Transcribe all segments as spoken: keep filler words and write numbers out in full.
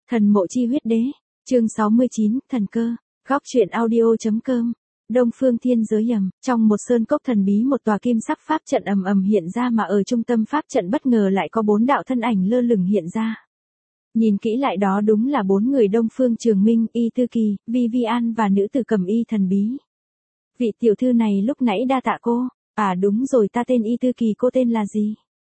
Thần mộ chi huyết đế, chương sáu mươi chín, thần cơ, góc truyện audio.com. Đông Phương Thiên Giới ầm, trong một sơn cốc thần bí một tòa kim sắc pháp trận ầm ầm hiện ra mà ở trung tâm pháp trận bất ngờ lại có bốn đạo thân ảnh lơ lửng hiện ra. Nhìn kỹ lại đó đúng là bốn người Đông Phương Trường Minh, Y Tư Kỳ, Vi Vi An và nữ tử cầm y thần bí. Vị tiểu thư này lúc nãy đa tạ cô, à đúng rồi ta tên Y Tư Kỳ, cô tên là gì?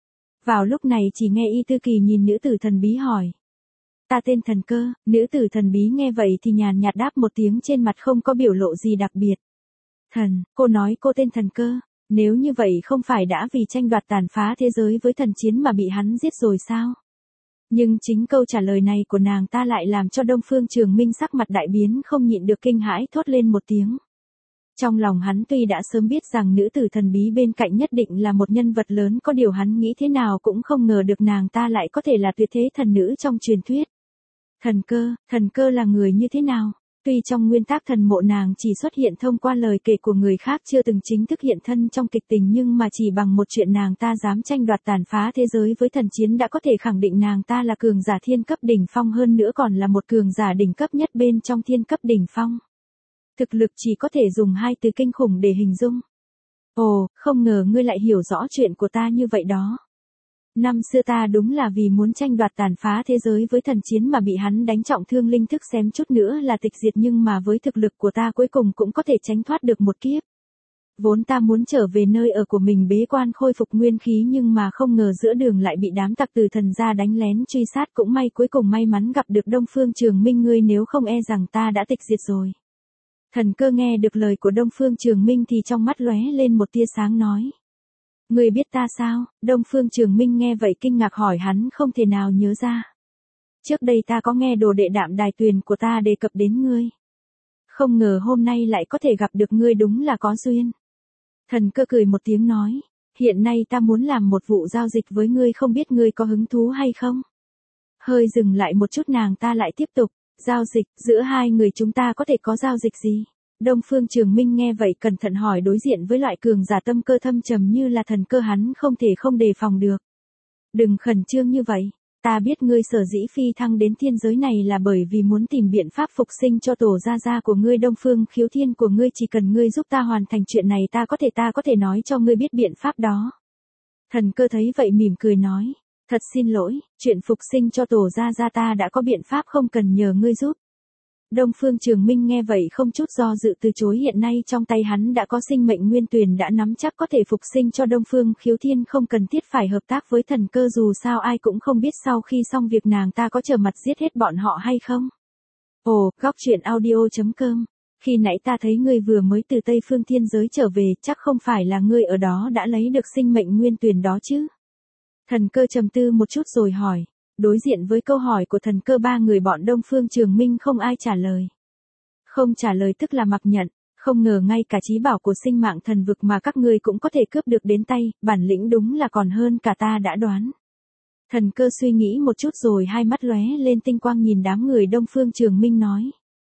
Vào lúc này chỉ nghe Y Tư Kỳ nhìn nữ tử thần bí hỏi. Ta tên Thần Cơ, nữ tử thần bí nghe vậy thì nhàn nhạt đáp một tiếng trên mặt không có biểu lộ gì đặc biệt. Thần, cô nói cô tên Thần Cơ, nếu như vậy không phải đã vì tranh đoạt tàn phá thế giới với thần chiến mà bị hắn giết rồi sao? Nhưng chính câu trả lời này của nàng ta lại làm cho Đông Phương Trường Minh sắc mặt đại biến không nhịn được kinh hãi thốt lên một tiếng. Trong lòng hắn tuy đã sớm biết rằng nữ tử thần bí bên cạnh nhất định là một nhân vật lớn, có điều hắn nghĩ thế nào cũng không ngờ được nàng ta lại có thể là tuyệt thế thần nữ trong truyền thuyết. Thần Cơ, Thần Cơ là người như thế nào? Tuy trong nguyên tắc thần mộ nàng chỉ xuất hiện thông qua lời kể của người khác chưa từng chính thức hiện thân trong kịch tình, nhưng mà chỉ bằng một chuyện nàng ta dám tranh đoạt tàn phá thế giới với thần chiến đã có thể khẳng định nàng ta là cường giả thiên cấp đỉnh phong, hơn nữa còn là một cường giả đỉnh cấp nhất bên trong thiên cấp đỉnh phong. Thực lực chỉ có thể dùng hai từ kinh khủng để hình dung. Ồ, không ngờ ngươi lại hiểu rõ chuyện của ta như vậy đó. Năm xưa ta đúng là vì muốn tranh đoạt tàn phá thế giới với thần chiến mà bị hắn đánh trọng thương, linh thức xém chút nữa là tịch diệt, nhưng mà với thực lực của ta cuối cùng cũng có thể tránh thoát được một kiếp. Vốn ta muốn trở về nơi ở của mình bế quan khôi phục nguyên khí, nhưng mà không ngờ giữa đường lại bị đám tặc tử thần gia đánh lén truy sát, cũng may cuối cùng may mắn gặp được Đông Phương Trường Minh ngươi, nếu không e rằng ta đã tịch diệt rồi. Thần Cơ nghe được lời của Đông Phương Trường Minh thì trong mắt lóe lên một tia sáng nói. Ngươi biết ta sao? Đông Phương Trường Minh nghe vậy kinh ngạc hỏi, hắn không thể nào nhớ ra. Trước đây ta có nghe đồ đệ Đạm Đài Tuyền của ta đề cập đến ngươi. Không ngờ hôm nay lại có thể gặp được ngươi, đúng là có duyên. Thần Cơ cười một tiếng nói, hiện nay ta muốn làm một vụ giao dịch với ngươi, không biết ngươi có hứng thú hay không? Hơi dừng lại một chút nàng ta lại tiếp tục, giao dịch, giữa hai người chúng ta có thể có giao dịch gì? Đông Phương Trường Minh nghe vậy cẩn thận hỏi, đối diện với loại cường giả tâm cơ thâm trầm như là Thần Cơ hắn không thể không đề phòng được. Đừng khẩn trương như vậy, ta biết ngươi sở dĩ phi thăng đến thiên giới này là bởi vì muốn tìm biện pháp phục sinh cho tổ gia gia của ngươi, Đông Phương Khiếu Thiên của ngươi, chỉ cần ngươi giúp ta hoàn thành chuyện này ta có thể ta có thể nói cho ngươi biết biện pháp đó. Thần Cơ thấy vậy mỉm cười nói, thật xin lỗi, chuyện phục sinh cho tổ gia gia ta đã có biện pháp, không cần nhờ ngươi giúp. Đông Phương Trường Minh nghe vậy không chút do dự từ chối, hiện nay trong tay hắn đã có sinh mệnh nguyên tuyền, đã nắm chắc có thể phục sinh cho Đông Phương Khiếu Thiên, không cần thiết phải hợp tác với Thần Cơ, dù sao ai cũng không biết sau khi xong việc nàng ta có trở mặt giết hết bọn họ hay không. Ồ, góc truyện audio.com, khi nãy ta thấy ngươi vừa mới từ Tây Phương Thiên Giới trở về, chắc không phải là ngươi ở đó đã lấy được sinh mệnh nguyên tuyền đó chứ? Thần Cơ trầm tư một chút rồi hỏi. Đối diện với câu hỏi của Thần Cơ, ba người bọn Đông Phương Trường Minh không ai trả lời. Không trả lời tức là mặc nhận, không ngờ ngay cả chí bảo của sinh mạng thần vực mà các ngươi cũng có thể cướp được đến tay, bản lĩnh đúng là còn hơn cả ta đã đoán. Thần Cơ suy nghĩ một chút rồi hai mắt lóe lên tinh quang nhìn đám người Đông Phương Trường Minh nói.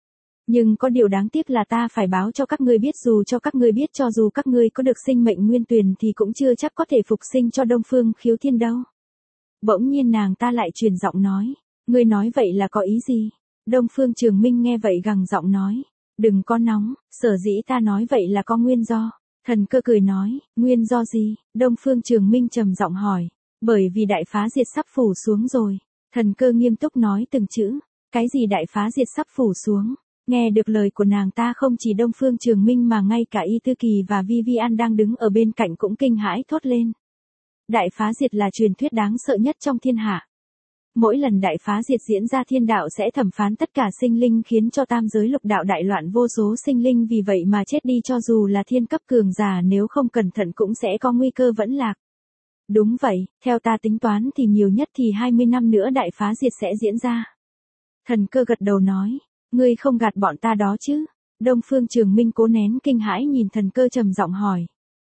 Nhưng có điều đáng tiếc là ta phải báo cho các ngươi biết, dù cho các ngươi biết, cho dù các ngươi có được sinh mệnh nguyên tuyền thì cũng chưa chắc có thể phục sinh cho Đông Phương Khiếu Thiên đâu. Bỗng nhiên nàng ta lại truyền giọng nói, ngươi nói vậy là có ý gì? Đông Phương Trường Minh nghe vậy gằn giọng nói, đừng có nóng, sở dĩ ta nói vậy là có nguyên do. Thần Cơ cười nói, nguyên do gì? Đông Phương Trường Minh trầm giọng hỏi, bởi vì đại phá diệt sắp phủ xuống rồi. Thần Cơ nghiêm túc nói từng chữ, cái gì đại phá diệt sắp phủ xuống? Nghe được lời của nàng ta không chỉ Đông Phương Trường Minh mà ngay cả Y Tư Kỳ và Vi Vi An đang đứng ở bên cạnh cũng kinh hãi thốt lên. Đại phá diệt là truyền thuyết đáng sợ nhất trong thiên hạ. Mỗi lần đại phá diệt diễn ra, thiên đạo sẽ thẩm phán tất cả sinh linh, khiến cho tam giới lục đạo đại loạn, vô số sinh linh vì vậy mà chết đi, cho dù là thiên cấp cường giả nếu không cẩn thận cũng sẽ có nguy cơ vẫn lạc. Đúng vậy, theo ta tính toán thì nhiều nhất thì hai mươi năm nữa đại phá diệt sẽ diễn ra. Thần Cơ gật đầu nói, ngươi không gạt bọn ta đó chứ? Đông Phương Trường Minh cố nén kinh hãi nhìn Thần Cơ trầm giọng hỏi.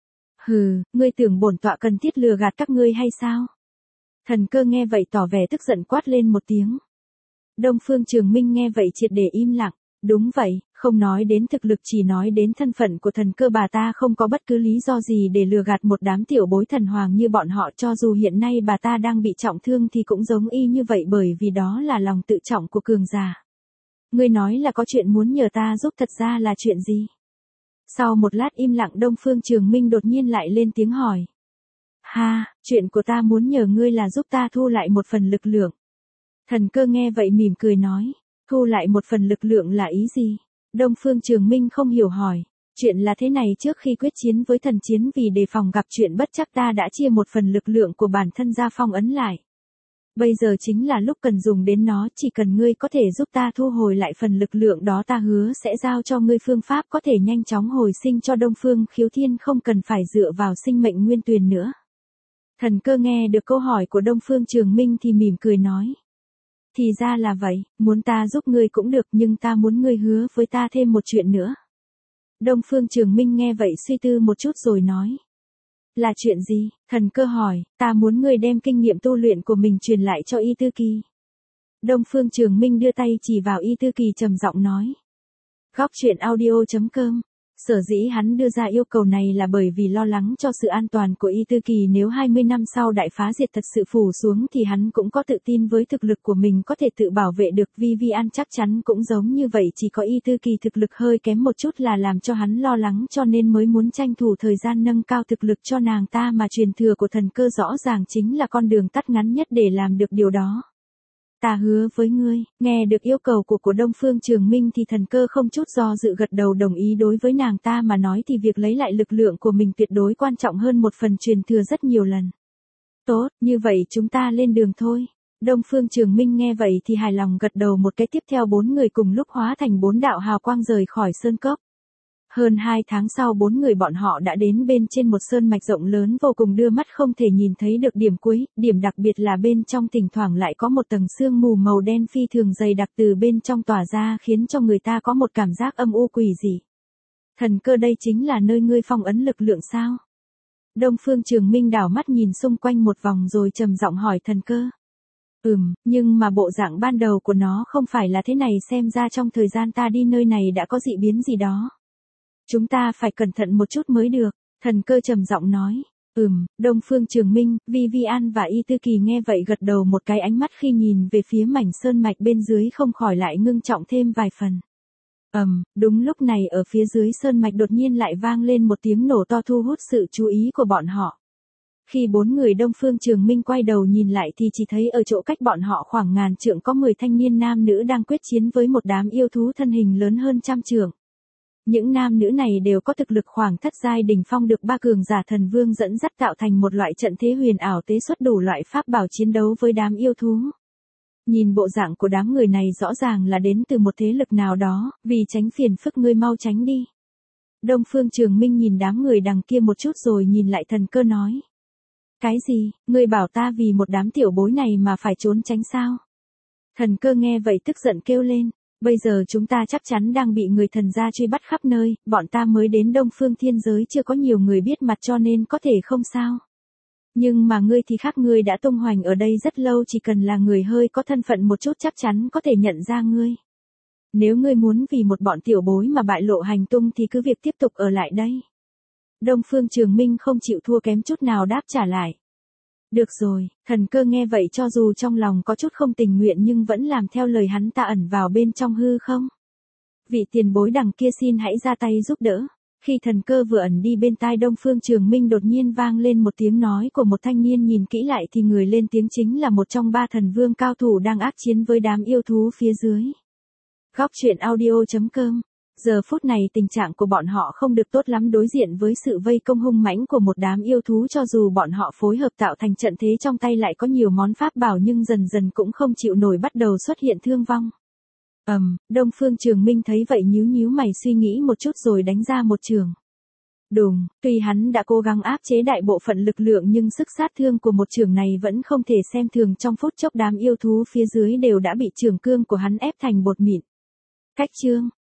Hừ, ngươi tưởng bổn tọa cần thiết lừa gạt các ngươi hay sao? Thần Cơ nghe vậy tỏ vẻ tức giận quát lên một tiếng. Đông Phương Trường Minh nghe vậy triệt để im lặng, Đúng vậy, không nói đến thực lực chỉ nói đến thân phận của thần cơ bà ta không có bất cứ lý do gì để lừa gạt một đám tiểu bối thần hoàng như bọn họ cho dù hiện nay bà ta đang bị trọng thương thì cũng giống y như vậy bởi vì đó là lòng tự trọng của cường giả. Ngươi nói là có chuyện muốn nhờ ta giúp thật ra là chuyện gì? Sau một lát im lặng Đông Phương Trường Minh đột nhiên lại lên tiếng hỏi. Ha, chuyện của ta muốn nhờ ngươi là giúp ta thu lại một phần lực lượng. Thần cơ nghe vậy mỉm cười nói. Thu lại một phần lực lượng là ý gì? Đông Phương Trường Minh không hiểu hỏi. Chuyện là thế này, trước khi quyết chiến với thần chiến vì đề phòng gặp chuyện bất chắc ta đã chia một phần lực lượng của bản thân ra phong ấn lại. Bây giờ chính là lúc cần dùng đến nó, chỉ cần ngươi có thể giúp ta thu hồi lại phần lực lượng đó ta hứa sẽ giao cho ngươi phương pháp có thể nhanh chóng hồi sinh cho Đông Phương Khiếu Thiên không cần phải dựa vào sinh mệnh nguyên tuyền nữa. Thần cơ nghe được câu hỏi của Đông Phương Trường Minh thì mỉm cười nói. Thì ra là vậy, muốn ta giúp ngươi cũng được nhưng ta muốn ngươi hứa với ta thêm một chuyện nữa. Đông Phương Trường Minh nghe vậy suy tư một chút rồi nói. Là chuyện gì? Thần cơ hỏi, ta muốn ngươi đem kinh nghiệm tu luyện của mình truyền lại cho Y Tư Kỳ. Đông Phương Trường Minh đưa tay chỉ vào Y Tư Kỳ trầm giọng nói. Góc truyện audio chấm com. Sở dĩ hắn đưa ra yêu cầu này là bởi vì lo lắng cho sự an toàn của Y Tư Kỳ, nếu hai mươi năm sau đại phá diệt thật sự phủ xuống thì hắn cũng có tự tin với thực lực của mình có thể tự bảo vệ được. Vivian chắc chắn cũng giống như vậy, chỉ có Y Tư Kỳ thực lực hơi kém một chút là làm cho hắn lo lắng cho nên mới muốn tranh thủ thời gian nâng cao thực lực cho nàng ta, mà truyền thừa của thần cơ rõ ràng chính là con đường tắt ngắn nhất để làm được điều đó. Ta hứa với ngươi. Nghe được yêu cầu của của Đông Phương Trường Minh thì thần cơ không chút do dự gật đầu đồng ý. Đối với nàng ta mà nói thì việc lấy lại lực lượng của mình tuyệt đối quan trọng hơn một phần truyền thừa rất nhiều lần. Tốt, như vậy chúng ta lên đường thôi. Đông Phương Trường Minh nghe vậy thì hài lòng gật đầu một cái, tiếp theo bốn người cùng lúc hóa thành bốn đạo hào quang rời khỏi sơn cốc. Hơn hai tháng sau bốn người bọn họ đã đến bên trên một sơn mạch rộng lớn vô cùng đưa mắt không thể nhìn thấy được điểm cuối, điểm đặc biệt là bên trong thỉnh thoảng lại có một tầng sương mù màu đen phi thường dày đặc từ bên trong tỏa ra khiến cho người ta có một cảm giác âm u quỷ dị. Thần cơ, đây chính là nơi ngươi phong ấn lực lượng sao? Đông Phương Trường Minh đảo mắt nhìn xung quanh một vòng rồi trầm giọng hỏi thần cơ. Ừm, nhưng mà bộ dạng ban đầu của nó không phải là thế này, xem ra trong thời gian ta đi nơi này đã có dị biến gì đó. Chúng ta phải cẩn thận một chút mới được, thần cơ trầm giọng nói. Ừm, Đông Phương Trường Minh, Vivian và Y Tư Kỳ nghe vậy gật đầu một cái, ánh mắt khi nhìn về phía mảnh sơn mạch bên dưới không khỏi lại ngưng trọng thêm vài phần. Ầm, um, đúng lúc này ở phía dưới sơn mạch đột nhiên lại vang lên một tiếng nổ to thu hút sự chú ý của bọn họ. Khi bốn người Đông Phương Trường Minh quay đầu nhìn lại thì chỉ thấy ở chỗ cách bọn họ khoảng ngàn trượng có mười thanh niên nam nữ đang quyết chiến với một đám yêu thú thân hình lớn hơn trăm trượng. Những nam nữ này đều có thực lực khoảng thất giai đỉnh phong, được ba cường giả thần vương dẫn dắt tạo thành một loại trận thế huyền ảo, tế xuất đủ loại pháp bảo chiến đấu với đám yêu thú. Nhìn bộ dạng của đám người này rõ ràng là đến từ một thế lực nào đó, vì tránh phiền phức ngươi mau tránh đi. Đông Phương Trường Minh nhìn đám người đằng kia một chút rồi nhìn lại thần cơ nói. Cái gì, ngươi bảo ta vì một đám tiểu bối này mà phải trốn tránh sao? Thần cơ nghe vậy tức giận kêu lên. Bây giờ chúng ta chắc chắn đang bị người thần gia truy bắt khắp nơi, bọn ta mới đến Đông Phương Thiên Giới chưa có nhiều người biết mặt cho nên có thể không sao. Nhưng mà ngươi thì khác, ngươi đã tung hoành ở đây rất lâu, chỉ cần là người hơi có thân phận một chút chắc chắn có thể nhận ra ngươi. Nếu ngươi muốn vì một bọn tiểu bối mà bại lộ hành tung thì cứ việc tiếp tục ở lại đây. Đông Phương Trường Minh không chịu thua kém chút nào đáp trả lại. Được rồi, thần cơ nghe vậy cho dù trong lòng có chút không tình nguyện nhưng vẫn làm theo lời hắn ta, ẩn vào bên trong hư không. Vị tiền bối đằng kia xin hãy ra tay giúp đỡ. Khi thần cơ vừa ẩn đi bên tai Đông Phương Trường Minh đột nhiên vang lên một tiếng nói của một thanh niên, nhìn kỹ lại thì người lên tiếng chính là một trong ba thần vương cao thủ đang ác chiến với đám yêu thú phía dưới. Góc truyện audio chấm com. Giờ phút này tình trạng của bọn họ không được tốt lắm, đối diện với sự vây công hung mãnh của một đám yêu thú, cho dù bọn họ phối hợp tạo thành trận thế, trong tay lại có nhiều món pháp bảo nhưng dần dần cũng không chịu nổi, bắt đầu xuất hiện thương vong. Ầm, um, Đông Phương Trường Minh thấy vậy nhíu nhíu mày suy nghĩ một chút rồi đánh ra một chưởng. Đùng, tuy hắn đã cố gắng áp chế đại bộ phận lực lượng nhưng sức sát thương của một chưởng này vẫn không thể xem thường, trong phút chốc đám yêu thú phía dưới đều đã bị chưởng cương của hắn ép thành bột mịn. Cách chương